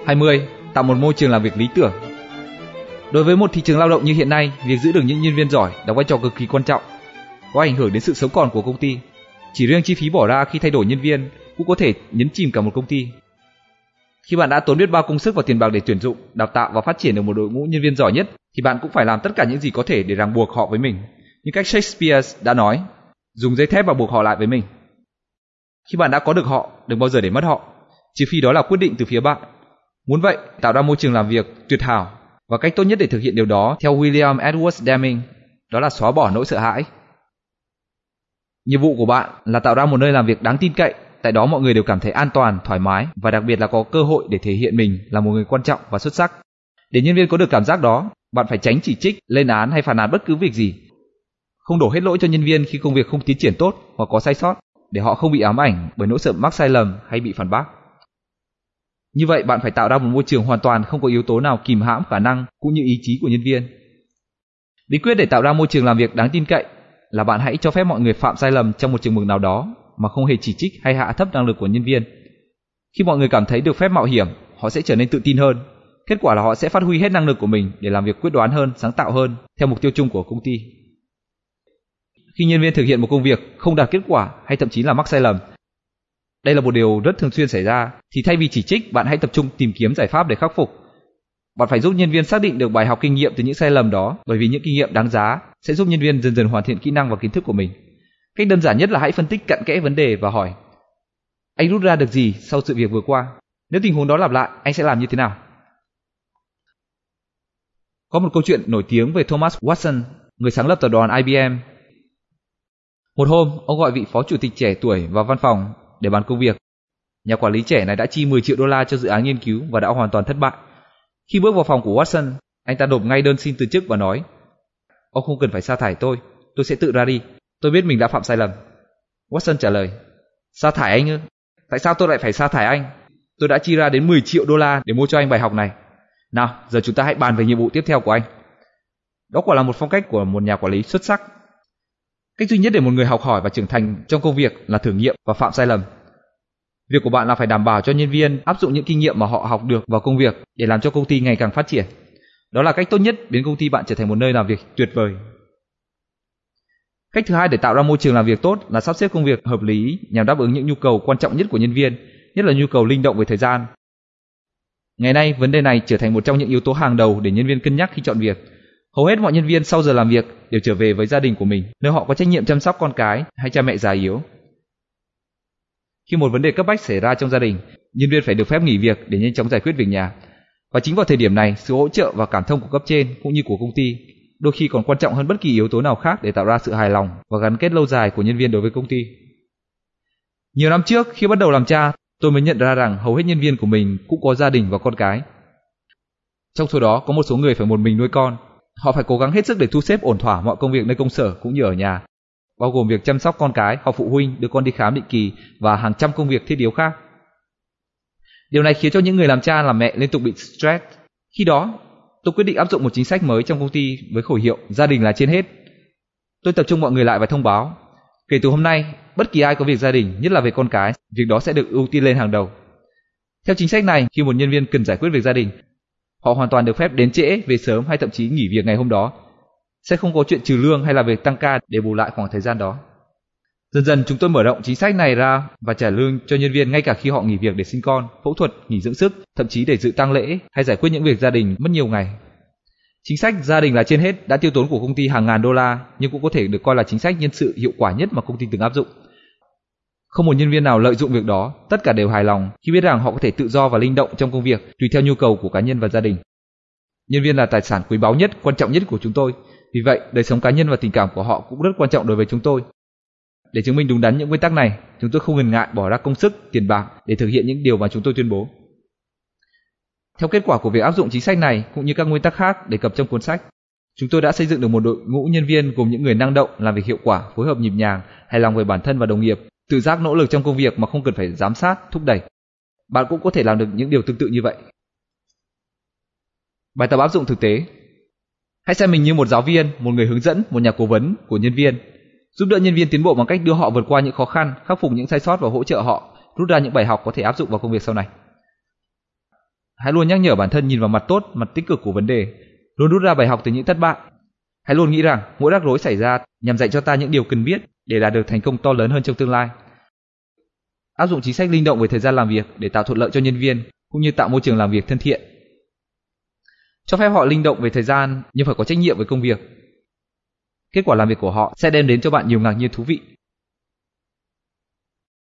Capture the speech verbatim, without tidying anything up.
hai mươi. Tạo một môi trường làm việc lý tưởng. Đối với một thị trường lao động như hiện nay, việc giữ được những nhân viên giỏi đóng vai trò cực kỳ quan trọng, có ảnh hưởng đến sự sống còn của công ty. Chỉ riêng chi phí bỏ ra khi thay đổi nhân viên cũng có thể nhấn chìm cả một công ty. Khi bạn đã tốn biết bao công sức và tiền bạc để tuyển dụng, đào tạo và phát triển được một đội ngũ nhân viên giỏi nhất, thì bạn cũng phải làm tất cả những gì có thể để ràng buộc họ với mình. Như cách Shakespeare đã nói, dùng dây thép và buộc họ lại với mình. Khi bạn đã có được họ, đừng bao giờ để mất họ, trừ phi đó là quyết định từ phía bạn. Muốn vậy, tạo ra môi trường làm việc tuyệt hảo, và cách tốt nhất để thực hiện điều đó theo William Edwards Deming, đó là xóa bỏ nỗi sợ hãi. Nhiệm vụ của bạn là tạo ra một nơi làm việc đáng tin cậy, tại đó mọi người đều cảm thấy an toàn, thoải mái và đặc biệt là có cơ hội để thể hiện mình là một người quan trọng và xuất sắc. Để nhân viên có được cảm giác đó, bạn phải tránh chỉ trích, lên án hay phàn nàn bất cứ việc gì. Không đổ hết lỗi cho nhân viên khi công việc không tiến triển tốt hoặc có sai sót, để họ không bị ám ảnh bởi nỗi sợ mắc sai lầm hay bị phản bác. Như vậy bạn phải tạo ra một môi trường hoàn toàn không có yếu tố nào kìm hãm khả năng cũng như ý chí của nhân viên. Bí quyết để tạo ra môi trường làm việc đáng tin cậy là bạn hãy cho phép mọi người phạm sai lầm trong một chừng mực nào đó mà không hề chỉ trích hay hạ thấp năng lực của nhân viên. Khi mọi người cảm thấy được phép mạo hiểm, họ sẽ trở nên tự tin hơn. Kết quả là họ sẽ phát huy hết năng lực của mình để làm việc quyết đoán hơn, sáng tạo hơn theo mục tiêu chung của công ty. Khi nhân viên thực hiện một công việc không đạt kết quả hay thậm chí là mắc sai lầm, đây là một điều rất thường xuyên xảy ra, thì thay vì chỉ trích, bạn hãy tập trung tìm kiếm giải pháp để khắc phục. Bạn phải giúp nhân viên xác định được bài học kinh nghiệm từ những sai lầm đó, bởi vì những kinh nghiệm đáng giá sẽ giúp nhân viên dần dần hoàn thiện kỹ năng và kiến thức của mình. Cách đơn giản nhất là hãy phân tích cặn kẽ vấn đề và hỏi: anh rút ra được gì sau sự việc vừa qua? Nếu tình huống đó lặp lại, anh sẽ làm như thế nào? Có một câu chuyện nổi tiếng về Thomas Watson, người sáng lập tập đoàn I B M. Một hôm, ông gọi vị phó chủ tịch trẻ tuổi vào văn phòng để bàn công việc. Nhà quản lý trẻ này đã chi mười triệu đô la cho dự án nghiên cứu và đã hoàn toàn thất bại. Khi bước vào phòng của Watson, anh ta nộp ngay đơn xin từ chức và nói: ông không cần phải sa thải tôi, tôi sẽ tự ra đi. Tôi biết mình đã phạm sai lầm. Watson trả lời: sa thải anh ư? Tại sao tôi lại phải sa thải anh? Tôi đã chi ra đến mười triệu đô la để mua cho anh bài học này. Nào, giờ chúng ta hãy bàn về nhiệm vụ tiếp theo của anh. Đó quả là một phong cách của một nhà quản lý xuất sắc. Cách duy nhất để một người học hỏi và trưởng thành trong công việc là thử nghiệm và phạm sai lầm. Việc của bạn là phải đảm bảo cho nhân viên áp dụng những kinh nghiệm mà họ học được vào công việc để làm cho công ty ngày càng phát triển. Đó là cách tốt nhất biến công ty bạn trở thành một nơi làm việc tuyệt vời. Cách thứ hai để tạo ra môi trường làm việc tốt là sắp xếp công việc hợp lý nhằm đáp ứng những nhu cầu quan trọng nhất của nhân viên, nhất là nhu cầu linh động về thời gian. Ngày nay, vấn đề này trở thành một trong những yếu tố hàng đầu để nhân viên cân nhắc khi chọn việc. Hầu hết mọi nhân viên sau giờ làm việc đều trở về với gia đình của mình, nơi họ có trách nhiệm chăm sóc con cái hay cha mẹ già yếu. Khi một vấn đề cấp bách xảy ra trong gia đình, nhân viên phải được phép nghỉ việc để nhanh chóng giải quyết việc nhà. Và chính vào thời điểm này, sự hỗ trợ và cảm thông của cấp trên cũng như của công ty đôi khi còn quan trọng hơn bất kỳ yếu tố nào khác để tạo ra sự hài lòng và gắn kết lâu dài của nhân viên đối với công ty. Nhiều năm trước, khi bắt đầu làm cha, tôi mới nhận ra rằng hầu hết nhân viên của mình cũng có gia đình và con cái. Trong số đó có một số người phải một mình nuôi con. Họ phải cố gắng hết sức để thu xếp ổn thỏa mọi công việc nơi công sở cũng như ở nhà, bao gồm việc chăm sóc con cái, học phụ huynh, đưa con đi khám định kỳ và hàng trăm công việc thiết yếu khác. Điều này khiến cho những người làm cha làm mẹ liên tục bị stress. Khi đó, tôi quyết định áp dụng một chính sách mới trong công ty với khẩu hiệu gia đình là trên hết. Tôi tập trung mọi người lại và thông báo: kể từ hôm nay, bất kỳ ai có việc gia đình, nhất là về con cái, việc đó sẽ được ưu tiên lên hàng đầu. Theo chính sách này, khi một nhân viên cần giải quyết việc gia đình, họ hoàn toàn được phép đến trễ, về sớm hay thậm chí nghỉ việc ngày hôm đó. Sẽ không có chuyện trừ lương hay là việc tăng ca để bù lại khoảng thời gian đó. Dần dần chúng tôi mở rộng chính sách này ra và trả lương cho nhân viên ngay cả khi họ nghỉ việc để sinh con, phẫu thuật, nghỉ dưỡng sức, thậm chí để dự tang lễ hay giải quyết những việc gia đình mất nhiều ngày. Chính sách gia đình là trên hết đã tiêu tốn của công ty hàng ngàn đô la, nhưng cũng có thể được coi là chính sách nhân sự hiệu quả nhất mà công ty từng áp dụng. Không một nhân viên nào lợi dụng việc đó, tất cả đều hài lòng khi biết rằng họ có thể tự do và linh động trong công việc tùy theo nhu cầu của cá nhân và gia đình. Nhân viên là tài sản quý báu nhất, quan trọng nhất của chúng tôi. Vì vậy, đời sống cá nhân và tình cảm của họ cũng rất quan trọng đối với chúng tôi. Để chứng minh đúng đắn những nguyên tắc này, chúng tôi không ngần ngại bỏ ra công sức, tiền bạc để thực hiện những điều mà chúng tôi tuyên bố. Theo kết quả của việc áp dụng chính sách này cũng như các nguyên tắc khác đề cập trong cuốn sách, chúng tôi đã xây dựng được một đội ngũ nhân viên gồm những người năng động, làm việc hiệu quả, phối hợp nhịp nhàng, hài lòng về bản thân và đồng nghiệp, tự giác nỗ lực trong công việc mà không cần phải giám sát, thúc đẩy. Bạn cũng có thể làm được những điều tương tự như vậy. Bài tập áp dụng thực tế. Hãy xem mình như một giáo viên, một người hướng dẫn, một nhà cố vấn của nhân viên, giúp đỡ nhân viên tiến bộ bằng cách đưa họ vượt qua những khó khăn, khắc phục những sai sót và hỗ trợ họ rút ra những bài học có thể áp dụng vào công việc sau này. Hãy luôn nhắc nhở bản thân nhìn vào mặt tốt, mặt tích cực của vấn đề, luôn rút ra bài học từ những thất bại. Hãy luôn nghĩ rằng mỗi rắc rối xảy ra nhằm dạy cho ta những điều cần biết để đạt được thành công to lớn hơn trong tương lai. Áp dụng chính sách linh động về thời gian làm việc để tạo thuận lợi cho nhân viên cũng như tạo môi trường làm việc thân thiện. Cho phép họ linh động về thời gian nhưng phải có trách nhiệm với công việc. Kết quả làm việc của họ sẽ đem đến cho bạn nhiều ngạc nhiên thú vị.